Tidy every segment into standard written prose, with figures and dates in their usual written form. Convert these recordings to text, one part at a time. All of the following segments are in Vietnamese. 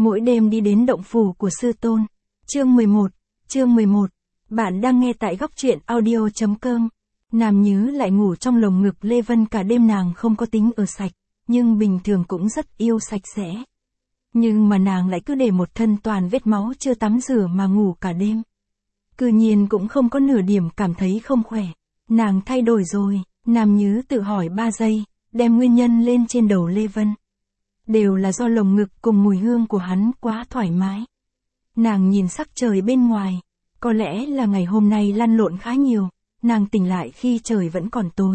mỗi đêm đi đến động phủ của sư tôn. Chương 11. Bạn đang nghe tại góc truyện audio.com. Nam Nhứ lại ngủ trong lồng ngực Lê Vân cả đêm, nàng không có tính ở sạch, nhưng bình thường cũng rất yêu sạch sẽ. Nhưng mà nàng lại cứ để một thân toàn vết máu chưa tắm rửa mà ngủ cả đêm. Cư nhiên cũng không có nửa điểm cảm thấy không khỏe. Nàng thay đổi rồi, Nam Nhứ tự hỏi 3 giây, đem nguyên nhân lên trên đầu Lê Vân. Đều là do lồng ngực cùng mùi hương của hắn quá thoải mái. Nàng nhìn sắc trời bên ngoài, có lẽ là ngày hôm nay lăn lộn khá nhiều, nàng tỉnh lại khi trời vẫn còn tối.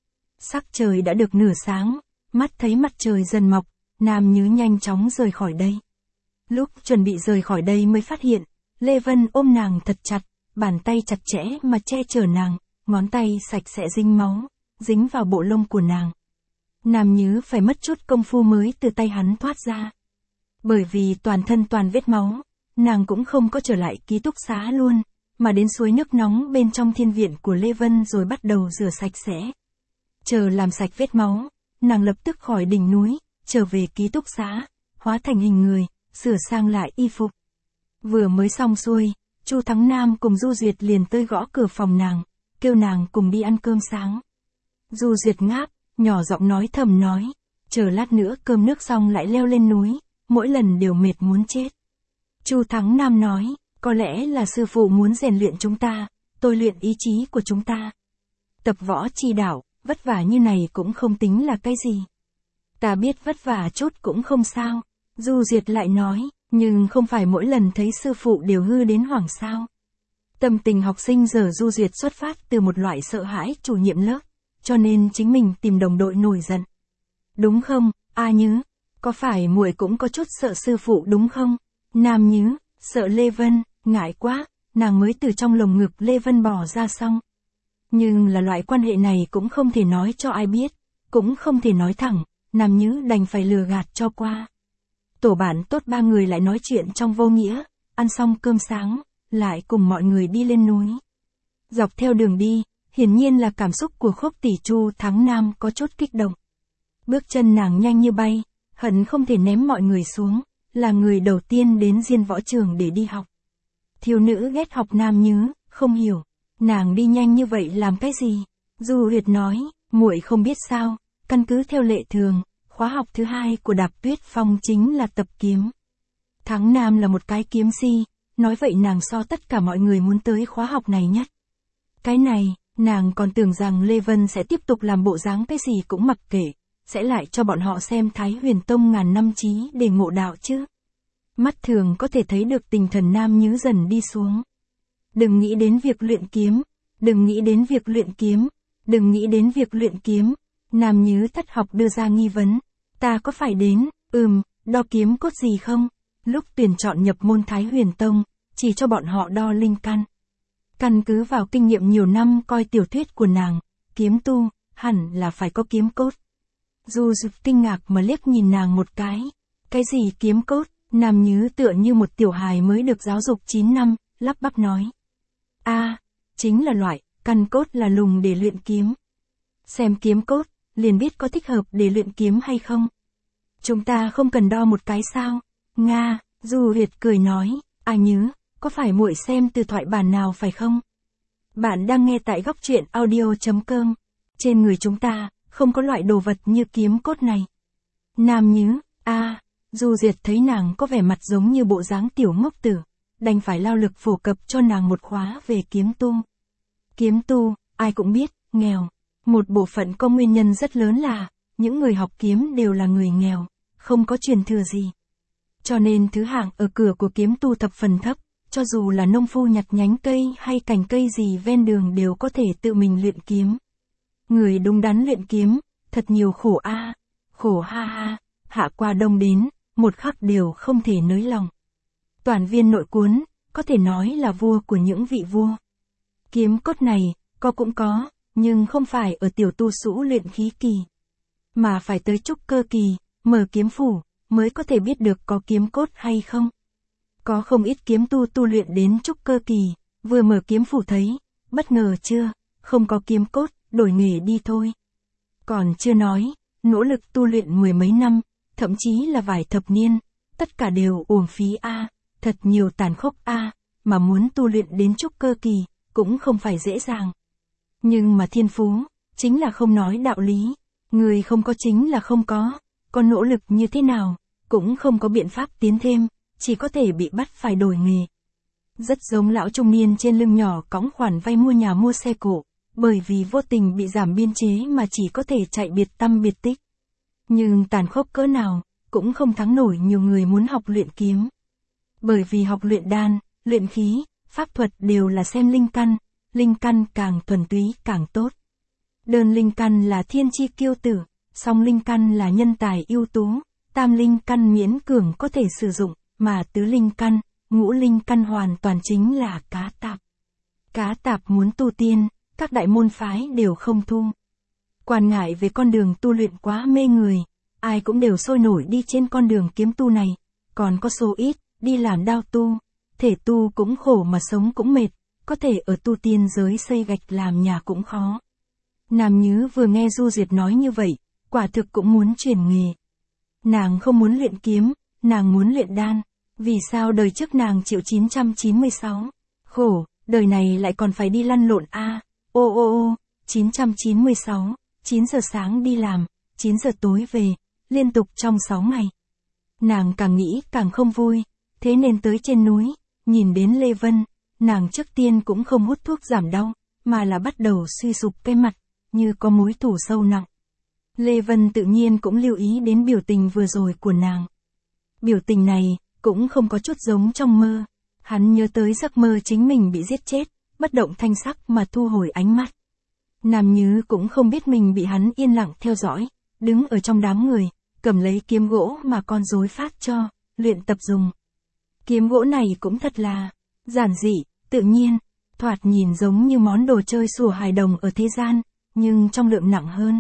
Sắc trời đã được nửa sáng, mắt thấy mặt trời dần mọc, Nam Nhứ nhanh chóng rời khỏi đây. Lúc chuẩn bị rời khỏi đây mới phát hiện, Lê Vân ôm nàng thật chặt, bàn tay chặt chẽ mà che chở nàng, ngón tay sạch sẽ dính máu, dính vào bộ lông của nàng. Nam Nhứ phải mất chút công phu mới từ tay hắn thoát ra. Bởi vì toàn thân toàn vết máu, nàng cũng không có trở lại ký túc xá luôn, mà đến suối nước nóng bên trong thiên viện của Lê Vân rồi bắt đầu rửa sạch sẽ. Chờ làm sạch vết máu, nàng lập tức khỏi đỉnh núi, trở về ký túc xá, hóa thành hình người, sửa sang lại y phục. Vừa mới xong xuôi, Chu Thắng Nam cùng Du Duyệt liền tới gõ cửa phòng nàng, kêu nàng cùng đi ăn cơm sáng. Du Duyệt ngáp, nhỏ giọng nói thầm nói, chờ lát nữa cơm nước xong lại leo lên núi, mỗi lần đều mệt muốn chết. Chu Thắng Nam nói, có lẽ là sư phụ muốn rèn luyện chúng ta, tôi luyện ý chí của chúng ta. Tập võ chi đạo, vất vả như này cũng không tính là cái gì. Ta biết vất vả chút cũng không sao. Du Duyệt lại nói, nhưng không phải mỗi lần thấy sư phụ đều hư đến hoảng sao. Tâm tình học sinh giờ Du Duyệt xuất phát từ một loại sợ hãi chủ nhiệm lớp, cho nên chính mình tìm đồng đội nổi giận. Đúng không, A Nhứ? Có phải muội cũng có chút sợ sư phụ đúng không? Nam Nhứ, sợ Lê Vân, ngại quá, nàng mới từ trong lồng ngực Lê Vân bỏ ra xong. Nhưng là loại quan hệ này cũng không thể nói cho ai biết, cũng không thể nói thẳng, Nam Nhứ đành phải lừa gạt cho qua. Tổ bạn tốt 3 người lại nói chuyện trong vô nghĩa, ăn xong cơm sáng, lại cùng mọi người đi lên núi. Dọc theo đường đi, hiển nhiên là cảm xúc của Khúc tỷ Chu Thắng Nam có chút kích động. Bước chân nàng nhanh như bay, hận không thể ném mọi người xuống, là người đầu tiên đến Diên Võ Trường để đi học. Thiếu nữ ghét học Nam Nhứ, không hiểu, nàng đi nhanh như vậy làm cái gì? Du Huyệt nói, muội không biết sao, căn cứ theo lệ thường, khóa học thứ 2 của Đạp Tuyết Phong chính là tập kiếm. Thắng Nam là một cái kiếm si, nói vậy nàng so tất cả mọi người muốn tới khóa học này nhất. Cái này, nàng còn tưởng rằng Lê Vân sẽ tiếp tục làm bộ dáng cái gì cũng mặc kệ, sẽ lại cho bọn họ xem Thái Huyền Tông ngàn năm chí để ngộ đạo chứ. Mắt thường có thể thấy được tinh thần Nam Nhứ dần đi xuống. Đừng nghĩ đến việc luyện kiếm, đừng nghĩ đến việc luyện kiếm, đừng nghĩ đến việc luyện kiếm. Nam Nhứ thất học đưa ra nghi vấn, ta có phải đến, đo kiếm cốt gì không? Lúc tuyển chọn nhập môn Thái Huyền Tông, chỉ cho bọn họ đo linh căn. Căn cứ vào kinh nghiệm nhiều năm coi tiểu thuyết của nàng, kiếm tu, hẳn là phải có kiếm cốt. Du Duyệt kinh ngạc mà liếc nhìn nàng một cái gì kiếm cốt? Nam Nhứ tựa như một tiểu hài mới được giáo dục 9 năm, lắp bắp nói. Chính là loại, căn cốt là lùng để luyện kiếm. Xem kiếm cốt, liền biết có thích hợp để luyện kiếm hay không. Chúng ta không cần đo một cái sao? Nga, Du Huyệt cười nói, A Nhứ, có phải muội xem từ thoại bản nào phải không? Bạn đang nghe tại góc truyện audio.com. Trên người chúng ta, không có loại đồ vật như kiếm cốt này. Nam Nhứ, Du Duyệt thấy nàng có vẻ mặt giống như bộ dáng tiểu ngốc tử, đành phải lao lực phổ cập cho nàng một khóa về kiếm tu. Kiếm tu, ai cũng biết, nghèo. Một bộ phận có nguyên nhân rất lớn là, những người học kiếm đều là người nghèo, không có truyền thừa gì. Cho nên thứ hạng ở cửa của kiếm tu thập phần thấp, cho dù là nông phu nhặt nhánh cây hay cành cây gì ven đường đều có thể tự mình luyện kiếm. Người đúng đắn luyện kiếm, thật nhiều khổ khổ ha, hạ qua đông đến, một khắc đều không thể nới lòng. Toàn viên nội cuốn, có thể nói là vua của những vị vua. Kiếm cốt này, cũng có, nhưng không phải ở tiểu tu sũ luyện khí kỳ, mà phải tới trúc cơ kỳ, mở kiếm phủ, mới có thể biết được có kiếm cốt hay không. Có không ít kiếm tu luyện đến trúc cơ kỳ, vừa mở kiếm phủ thấy, bất ngờ chưa, không có kiếm cốt, đổi nghề đi thôi. Còn chưa nói, nỗ lực tu luyện 10 mấy năm, thậm chí là vài thập niên, tất cả đều uổng phí a, thật nhiều tàn khốc a, mà muốn tu luyện đến trúc cơ kỳ, cũng không phải dễ dàng. Nhưng mà thiên phú, chính là không nói đạo lý, người không có chính là không có nỗ lực như thế nào, cũng không có biện pháp tiến thêm, chỉ có thể bị bắt phải đổi nghề. Rất giống lão trung niên trên lưng nhỏ cõng khoản vay mua nhà mua xe cộ, bởi vì vô tình bị giảm biên chế mà chỉ có thể chạy biệt tăm biệt tích. Nhưng tàn khốc cỡ nào, cũng không thắng nổi nhiều người muốn học luyện kiếm. Bởi vì học luyện đan, luyện khí, pháp thuật đều là xem linh căn càng thuần túy càng tốt. Đơn linh căn là thiên chi kiêu tử, song linh căn là nhân tài ưu tú, tam linh căn miễn cường có thể sử dụng, mà tứ linh căn, ngũ linh căn hoàn toàn chính là cá tạp. Cá tạp muốn tu tiên, các đại môn phái đều không thu. Quan ngại về con đường tu luyện quá mê người, ai cũng đều sôi nổi đi trên con đường kiếm tu này, còn có số ít, đi làm đao tu, thể tu cũng khổ mà sống cũng mệt, có thể ở tu tiên giới xây gạch làm nhà cũng khó. Nam Nhứ vừa nghe Du Duyệt nói như vậy, quả thực cũng muốn chuyển nghề. Nàng không muốn luyện kiếm, nàng muốn luyện đan, vì sao đời trước nàng chịu 996, khổ, đời này lại còn phải đi lăn lộn a. 996, 9 giờ sáng đi làm, 9 giờ tối về, liên tục trong 6 ngày. Nàng càng nghĩ càng không vui, thế nên tới trên núi, nhìn đến Lê Vân, nàng trước tiên cũng không hút thuốc giảm đau, mà là bắt đầu suy sụp cái mặt, như có mối thù sâu nặng. Lê Vân tự nhiên cũng lưu ý đến biểu tình vừa rồi của nàng. Biểu tình này, cũng không có chút giống trong mơ. Hắn nhớ tới giấc mơ chính mình bị giết chết, bất động thanh sắc mà thu hồi ánh mắt. Nam Nhứ cũng không biết mình bị hắn yên lặng theo dõi, đứng ở trong đám người, cầm lấy kiếm gỗ mà con rối phát cho, luyện tập dùng. Kiếm gỗ này cũng thật là giản dị, tự nhiên, thoạt nhìn giống như món đồ chơi sủa hài đồng ở thế gian, nhưng trong lượng nặng hơn.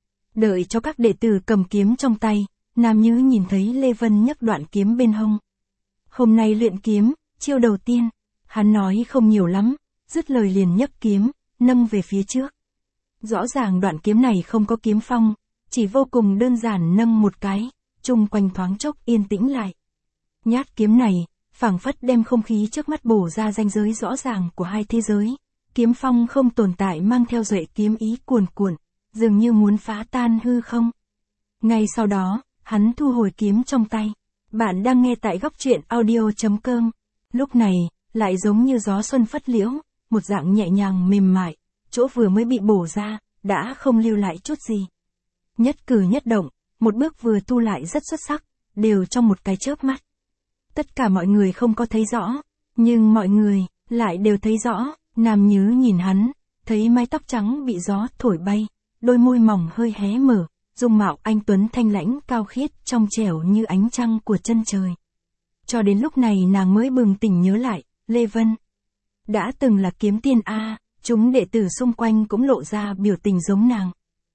Đợi cho các đệ tử cầm kiếm trong tay, Nam Nhứ nhìn thấy Lê Vân nhấc đoạn kiếm bên hông. Hôm nay luyện kiếm, chiêu đầu tiên, hắn nói không nhiều lắm, dứt lời liền nhấc kiếm, nâng về phía trước. Rõ ràng đoạn kiếm này không có kiếm phong, chỉ vô cùng đơn giản nâng một cái, chung quanh thoáng chốc yên tĩnh lại. Nhát kiếm này, phảng phất đem không khí trước mắt bổ ra ranh giới rõ ràng của hai thế giới. Kiếm phong không tồn tại mang theo duệ kiếm ý cuồn cuộn, dường như muốn phá tan hư không. Ngay sau đó, hắn thu hồi kiếm trong tay. Bạn đang nghe tại góc truyện audio.com. Lúc này, lại giống như gió xuân phất liễu, một dạng nhẹ nhàng mềm mại, chỗ vừa mới bị bổ ra, đã không lưu lại chút gì. Nhất cử nhất động, một bước vừa thu lại rất xuất sắc, đều trong một cái chớp mắt. Tất cả mọi người không có thấy rõ, nhưng mọi người lại đều thấy rõ. Nam Nhứ nhìn hắn, thấy mái tóc trắng bị gió thổi bay, đôi môi mỏng hơi hé mở, dung mạo anh tuấn thanh lãnh cao khiết trong trẻo như ánh trăng của chân trời. Cho đến lúc này nàng mới bừng tỉnh nhớ lại, Lê Vân đã từng là kiếm tiên a, chúng đệ tử xung quanh cũng lộ ra biểu tình giống nàng.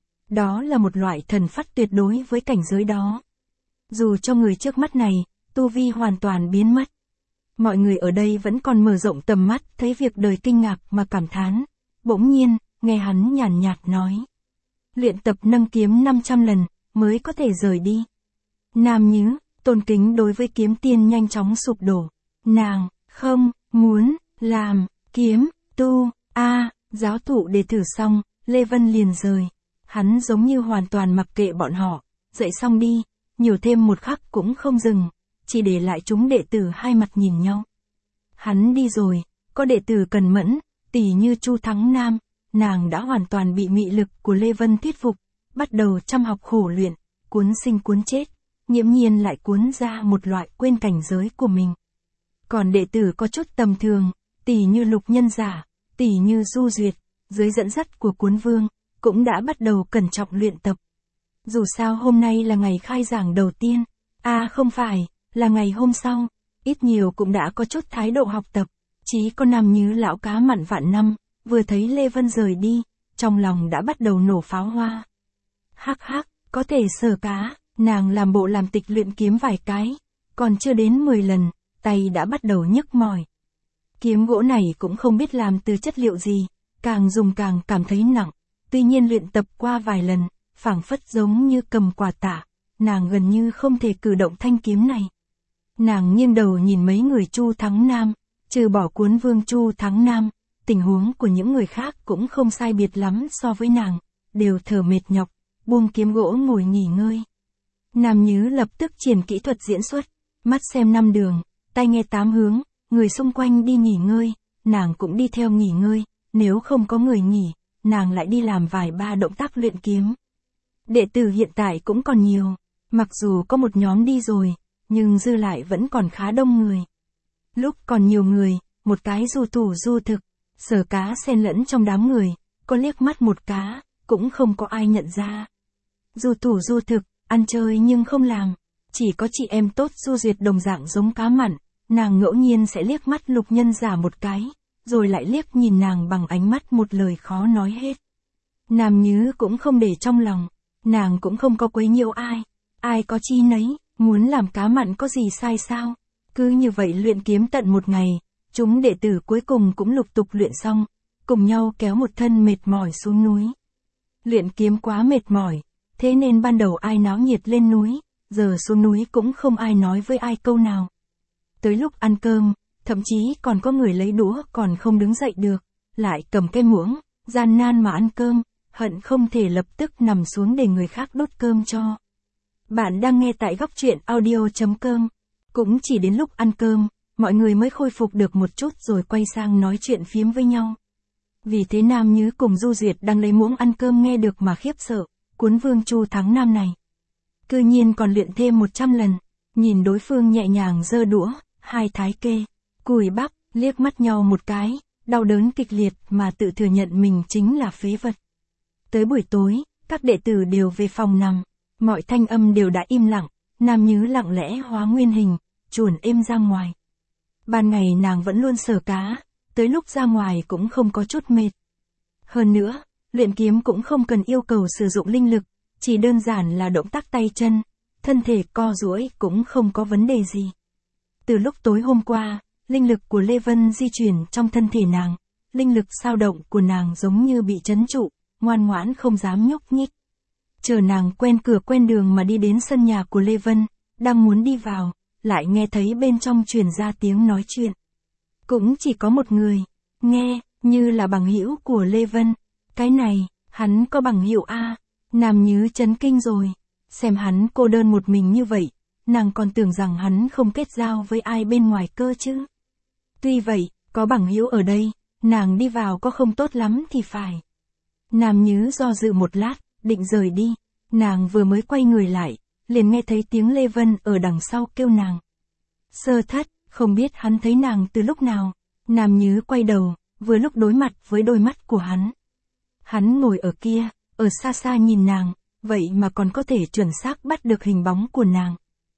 Đó là một loại thần phách tuyệt đối với cảnh giới đó. Dù cho người trước mắt này, tu vi hoàn toàn biến mất. Mọi người ở đây vẫn còn mở rộng tầm mắt, thấy việc đời kinh ngạc mà cảm thán. Bỗng nhiên, nghe hắn nhàn nhạt nói. Luyện tập nâng kiếm 500 lần, mới có thể rời đi. Nam Nhứ, tôn kính đối với kiếm tiên nhanh chóng sụp đổ. Nàng, không, muốn, làm, kiếm, tu, giáo thụ đề thử xong, Lê Vân liền rời. Hắn giống như hoàn toàn mặc kệ bọn họ, dậy xong đi, nhiều thêm một khắc cũng không dừng, chỉ để lại chúng đệ tử hai mặt nhìn nhau. Hắn đi rồi, có đệ tử cần mẫn, tỉ như Chu Thắng Nam, nàng đã hoàn toàn bị mị lực của Lê Vân thuyết phục, bắt đầu chăm học khổ luyện, cuốn sinh cuốn chết, nghiễm nhiên lại cuốn ra một loại quên cảnh giới của mình. Còn đệ tử có chút tầm thường, tỉ như Lục Nhân Giả, tỉ như Du Duyệt, dưới dẫn dắt của Cuốn Vương, cũng đã bắt đầu cẩn trọng luyện tập. Dù sao hôm nay là ngày khai giảng đầu tiên, không phải, là ngày hôm sau, ít nhiều cũng đã có chút thái độ học tập, chí có Nam Nhứ lão cá mặn vạn năm, vừa thấy Lê Vân rời đi, trong lòng đã bắt đầu nổ pháo hoa. Hắc hắc, có thể sờ cá, nàng làm bộ làm tịch luyện kiếm vài cái, còn chưa đến 10 lần, tay đã bắt đầu nhức mỏi. Kiếm gỗ này cũng không biết làm từ chất liệu gì, càng dùng càng cảm thấy nặng, tuy nhiên luyện tập qua vài lần, phảng phất giống như cầm quả tạ, nàng gần như không thể cử động thanh kiếm này. Nàng nghiêng đầu nhìn mấy người Chu Thắng Nam, trừ bỏ Cuốn Vương Chu Thắng Nam, tình huống của những người khác cũng không sai biệt lắm so với nàng, đều thở mệt nhọc, buông kiếm gỗ ngồi nghỉ ngơi. Nam Nhứ lập tức triển kỹ thuật diễn xuất, mắt xem năm đường, tai nghe tám hướng, người xung quanh đi nghỉ ngơi, nàng cũng đi theo nghỉ ngơi, nếu không có người nghỉ, nàng lại đi làm vài ba động tác luyện kiếm. Đệ tử hiện tại cũng còn nhiều, mặc dù có một nhóm đi rồi, nhưng dư lại vẫn còn khá đông người. Lúc còn nhiều người, một cái du thủ du thực, Sở Cá xen lẫn trong đám người, có liếc mắt một cá, cũng không có ai nhận ra. Du thủ du thực, ăn chơi nhưng không làm, chỉ có chị em tốt Du Duyệt đồng dạng giống cá mặn, nàng ngẫu nhiên sẽ liếc mắt Lục Nhân Giả một cái, rồi lại liếc nhìn nàng bằng ánh mắt một lời khó nói hết. Nam Nhứ cũng không để trong lòng, nàng cũng không có quấy nhiễu ai có chi nấy, muốn làm cá mặn có gì sai sao. Cứ như vậy luyện kiếm tận một ngày, chúng đệ tử cuối cùng cũng lục tục luyện xong, cùng nhau kéo một thân mệt mỏi xuống núi. Luyện kiếm quá mệt mỏi, thế nên ban đầu ai náo nhiệt lên núi, giờ xuống núi cũng không ai nói với ai câu nào. Tới lúc ăn cơm, thậm chí còn có người lấy đũa còn không đứng dậy được, lại cầm cái muỗng, gian nan mà ăn cơm, hận không thể lập tức nằm xuống để người khác đốt cơm cho. Bạn đang nghe tại góc truyện audio.com. Cũng chỉ đến lúc ăn cơm, mọi người mới khôi phục được một chút rồi quay sang nói chuyện phiếm với nhau. Vì thế Nam Nhứ cùng Du Duyệt đang lấy muỗng ăn cơm nghe được mà khiếp sợ, Cuốn Vương Chu Thắng Nam này. Cư nhiên còn luyện thêm 100 lần, nhìn đối phương nhẹ nhàng giơ đũa, hai thái kê, cùi bắp, liếc mắt nhau một cái, đau đớn kịch liệt mà tự thừa nhận mình chính là phế vật. Tới buổi tối, các đệ tử đều về phòng nằm, mọi thanh âm đều đã im lặng, Nam Nhứ lặng lẽ hóa nguyên hình, chuồn êm ra ngoài. Ban ngày nàng vẫn luôn sờ cá, tới lúc ra ngoài cũng không có chút mệt. Hơn nữa, luyện kiếm cũng không cần yêu cầu sử dụng linh lực, chỉ đơn giản là động tác tay chân, thân thể co duỗi cũng không có vấn đề gì. Từ lúc tối hôm qua, linh lực của Lê Vân di chuyển trong thân thể nàng, linh lực dao động của nàng giống như bị trấn trụ, ngoan ngoãn không dám nhúc nhích. Chờ nàng quen cửa quen đường mà đi đến sân nhà của Lê Vân, đang muốn đi vào, lại nghe thấy bên trong truyền ra tiếng nói chuyện. Cũng chỉ có một người, nghe, như là bằng hữu của Lê Vân. Cái này, hắn có bằng hữu a? Nam Nhứ chấn kinh rồi, xem hắn cô đơn một mình như vậy, nàng còn tưởng rằng hắn không kết giao với ai bên ngoài cơ chứ. Tuy vậy, có bằng hữu ở đây, nàng đi vào có không tốt lắm thì phải. Nam Nhứ do dự một lát, định rời đi, nàng vừa mới quay người lại, liền nghe thấy tiếng Lê Vân ở đằng sau kêu nàng. Sơ Thất, không biết hắn thấy nàng từ lúc nào. Nam Nhứ quay đầu, vừa lúc đối mặt với đôi mắt của hắn. Hắn ngồi ở kia, ở xa xa nhìn nàng, vậy mà còn có thể chuẩn xác bắt được hình bóng của nàng.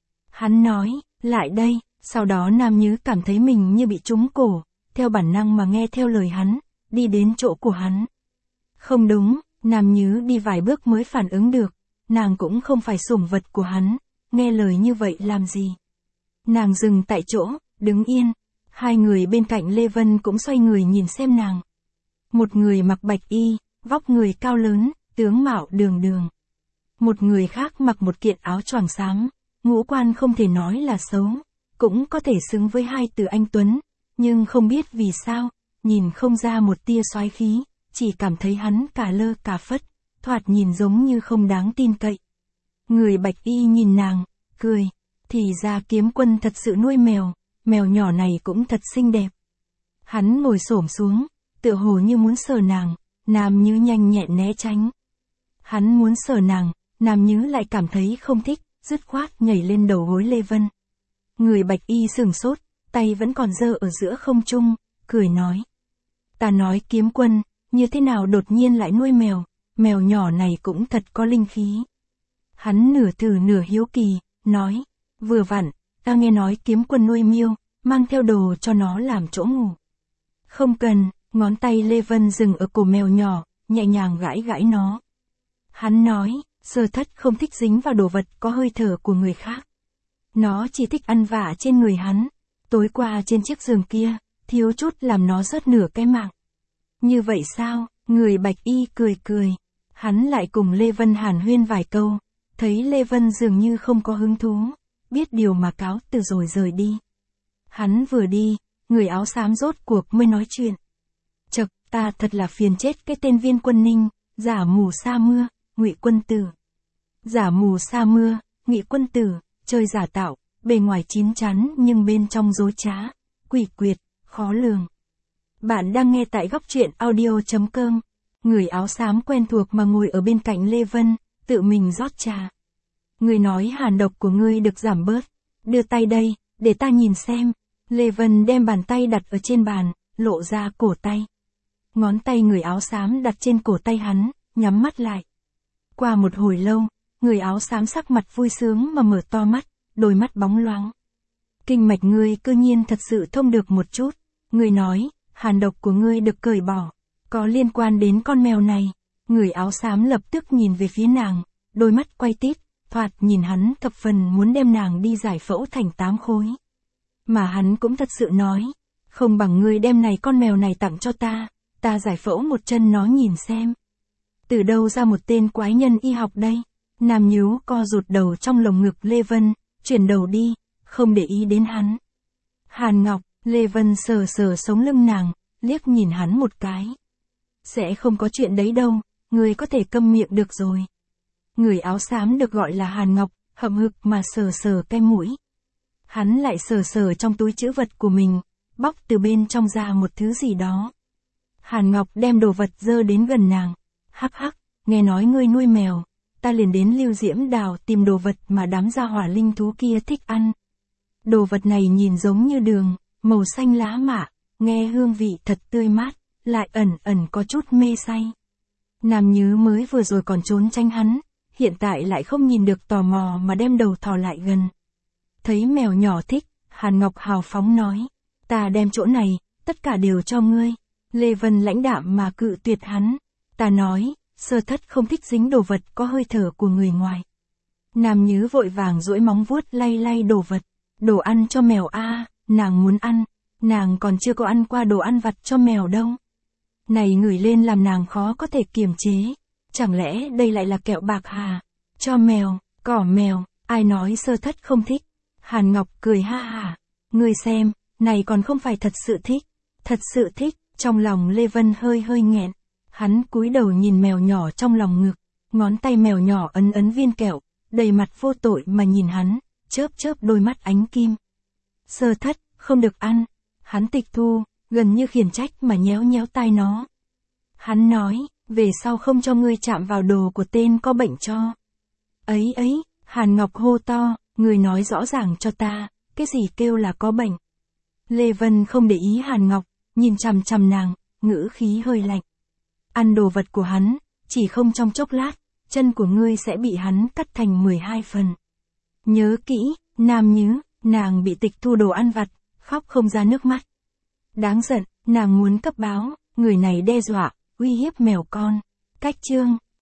Hắn nói, lại đây, sau đó Nam Nhứ cảm thấy mình như bị trúng cổ, theo bản năng mà nghe theo lời hắn, đi đến chỗ của hắn. Không đúng, Nam Nhứ đi vài bước mới phản ứng được, nàng cũng không phải sủng vật của hắn, nghe lời như vậy làm gì. Nàng dừng tại chỗ, đứng yên, hai người bên cạnh Lê Vân cũng xoay người nhìn xem nàng. Một người mặc bạch y, vóc người cao lớn, tướng mạo đường đường. Một người khác mặc một kiện áo choàng xám, ngũ quan không thể nói là xấu, cũng có thể xứng với hai từ anh tuấn, nhưng không biết vì sao, nhìn không ra một tia soái khí, chỉ cảm thấy hắn cả lơ cả phất, thoạt nhìn giống như không đáng tin cậy. Người bạch y nhìn nàng, cười, thì ra Kiếm Quân thật sự nuôi mèo, mèo nhỏ này cũng thật xinh đẹp. Hắn ngồi xổm xuống, tựa hồ như muốn sờ nàng, Nam Nhứ nhanh nhẹn né tránh. Hắn muốn sờ nàng, Nam Nhứ lại cảm thấy không thích, dứt khoát nhảy lên đầu gối Lê Vân. Người bạch y sửng sốt, tay vẫn còn giơ ở giữa không trung, cười nói. Ta nói Kiếm Quân, như thế nào đột nhiên lại nuôi mèo, mèo nhỏ này cũng thật có linh khí. Hắn nửa thử nửa hiếu kỳ, nói, vừa vặn, ta nghe nói Kiếm Quân nuôi miêu, mang theo đồ cho nó làm chỗ ngủ. Không cần, ngón tay Lê Vân dừng ở cổ mèo nhỏ, nhẹ nhàng gãi gãi nó. Hắn nói, Sơ Thất không thích dính vào đồ vật có hơi thở của người khác. Nó chỉ thích ăn vạ trên người hắn. Tối qua trên chiếc giường kia, thiếu chút làm nó rớt nửa cái mạng. Như vậy sao? Người bạch y cười cười. Hắn lại cùng Lê Vân hàn huyên vài câu, thấy Lê Vân dường như không có hứng thú, biết điều mà cáo từ rồi rời đi. Hắn vừa đi, người áo xám rốt cuộc mới nói chuyện. Chậc, ta thật là phiền chết cái tên Viên Quân Ninh, giả mù sa mưa, Ngụy Quân Tử. Giả mù sa mưa, Ngụy Quân Tử, chơi giả tạo, bề ngoài chín chắn nhưng bên trong dối trá, quỷ quyệt, khó lường. Bạn đang nghe tại góc truyện audio.com. Người áo xám quen thuộc mà ngồi ở bên cạnh Lê Vân, tự mình rót trà. Người nói hàn độc của ngươi được giảm bớt. Đưa tay đây, để ta nhìn xem. Lê Vân đem bàn tay đặt ở trên bàn, lộ ra cổ tay. Ngón tay người áo xám đặt trên cổ tay hắn, nhắm mắt lại. Qua một hồi lâu, người áo xám sắc mặt vui sướng mà mở to mắt, đôi mắt bóng loáng. Kinh mạch ngươi cơ nhiên thật sự thông được một chút. Người nói, hàn độc của ngươi được cởi bỏ. Có liên quan đến con mèo này. Người áo xám lập tức nhìn về phía nàng, đôi mắt quay tít, thoạt nhìn hắn thập phần muốn đem nàng đi giải phẫu thành 8 khối. Mà hắn cũng thật sự nói, không bằng ngươi đem này con mèo này tặng cho ta giải phẫu một chân nó nhìn xem. Từ đâu ra một tên quái nhân y học đây? Nam nhíu co rụt đầu trong lồng ngực Lê Vân, chuyển đầu đi, không để ý đến hắn. Hàn Ngọc, Lê Vân sờ sờ sống lưng nàng, liếc nhìn hắn một cái. Sẽ không có chuyện đấy đâu, ngươi có thể câm miệng được rồi. Người áo xám được gọi là Hàn Ngọc, hậm hực mà sờ sờ cái mũi. Hắn lại sờ sờ trong túi trữ vật của mình, bóc từ bên trong ra một thứ gì đó. Hàn Ngọc đem đồ vật dơ đến gần nàng. Hắc hắc, nghe nói ngươi nuôi mèo, ta liền đến Lưu Diễm Đào tìm đồ vật mà đám gia hỏa linh thú kia thích ăn. Đồ vật này nhìn giống như đường, màu xanh lá mạ, nghe hương vị thật tươi mát, lại ẩn ẩn có chút mê say. Nam Nhứ mới vừa rồi còn trốn tránh hắn, hiện tại lại không nhìn được tò mò mà đem đầu thò lại gần. Thấy mèo nhỏ thích, Hàn Ngọc hào phóng nói, ta đem chỗ này, tất cả đều cho ngươi. Lê Vân lãnh đạm mà cự tuyệt hắn. Ta nói, Sơ Thất không thích dính đồ vật có hơi thở của người ngoài. Nam Nhứ vội vàng duỗi móng vuốt lay lay đồ vật. Đồ ăn cho mèo a, nàng muốn ăn. Nàng còn chưa có ăn qua đồ ăn vặt cho mèo đâu. Này ngửi lên làm nàng khó có thể kiềm chế. Chẳng lẽ đây lại là kẹo bạc hà? Cho mèo, cỏ mèo, ai nói Sơ Thất không thích? Hàn Ngọc cười ha hả. Ngươi xem, này còn không phải thật sự thích. Thật sự thích, trong lòng Lê Vân hơi hơi nghẹn. Hắn cúi đầu nhìn mèo nhỏ trong lòng ngực, ngón tay mèo nhỏ ấn ấn viên kẹo, đầy mặt vô tội mà nhìn hắn, chớp chớp đôi mắt ánh kim. Sơ Thất, không được ăn. Hắn tịch thu, gần như khiển trách mà nhéo nhéo tai nó. Hắn nói, về sau không cho ngươi chạm vào đồ của tên có bệnh cho. Ấy ấy, Hàn Ngọc hô to, người nói rõ ràng cho ta, cái gì kêu là có bệnh. Lê Vân không để ý Hàn Ngọc, nhìn chằm chằm nàng, ngữ khí hơi lạnh. Ăn đồ vật của hắn, chỉ không trong chốc lát, chân của ngươi sẽ bị hắn cắt thành 12 phần. Nhớ kỹ, Nam Nhứ, nàng bị tịch thu đồ ăn vặt, khóc không ra nước mắt. Đáng giận, nàng muốn cấp báo, người này đe dọa, uy hiếp mèo con. Cách chương.